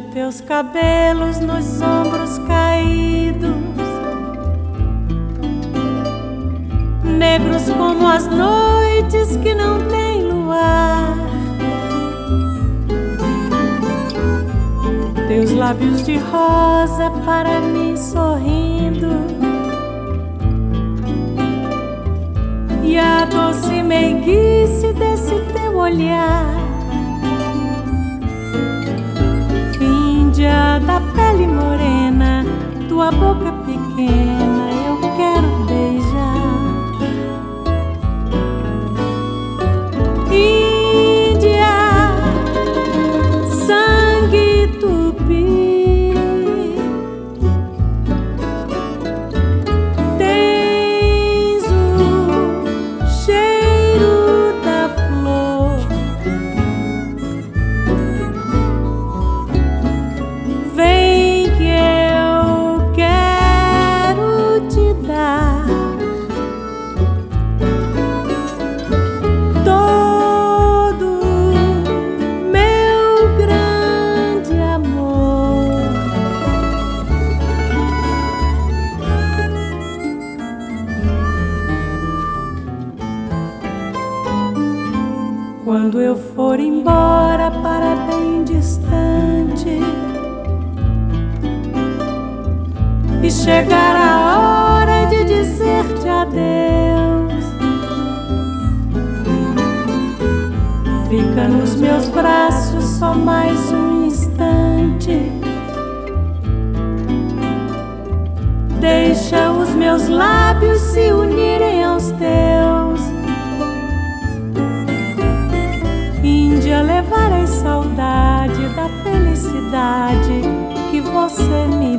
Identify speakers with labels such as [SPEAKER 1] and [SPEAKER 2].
[SPEAKER 1] Índia, teus cabelos nos ombros caídos, negros como as noites que não têm luar. Teus lábios de rosa para mim sorrindo, e a doce meiguice desse teu olhar. Índia da pele morena, tua boca pequena eu quero beijar. Índia, sangue tupi, tens o cheiro da flor. Vem que eu quero te dar todo meu grande amor. Quando eu for embora para bem distante e chegar a hora de dizer-te adeus, fica nos meus braços só mais um instante. Deixa os meus lábios se unirem aos teus. Índia, levarei saudade da felicidade que você me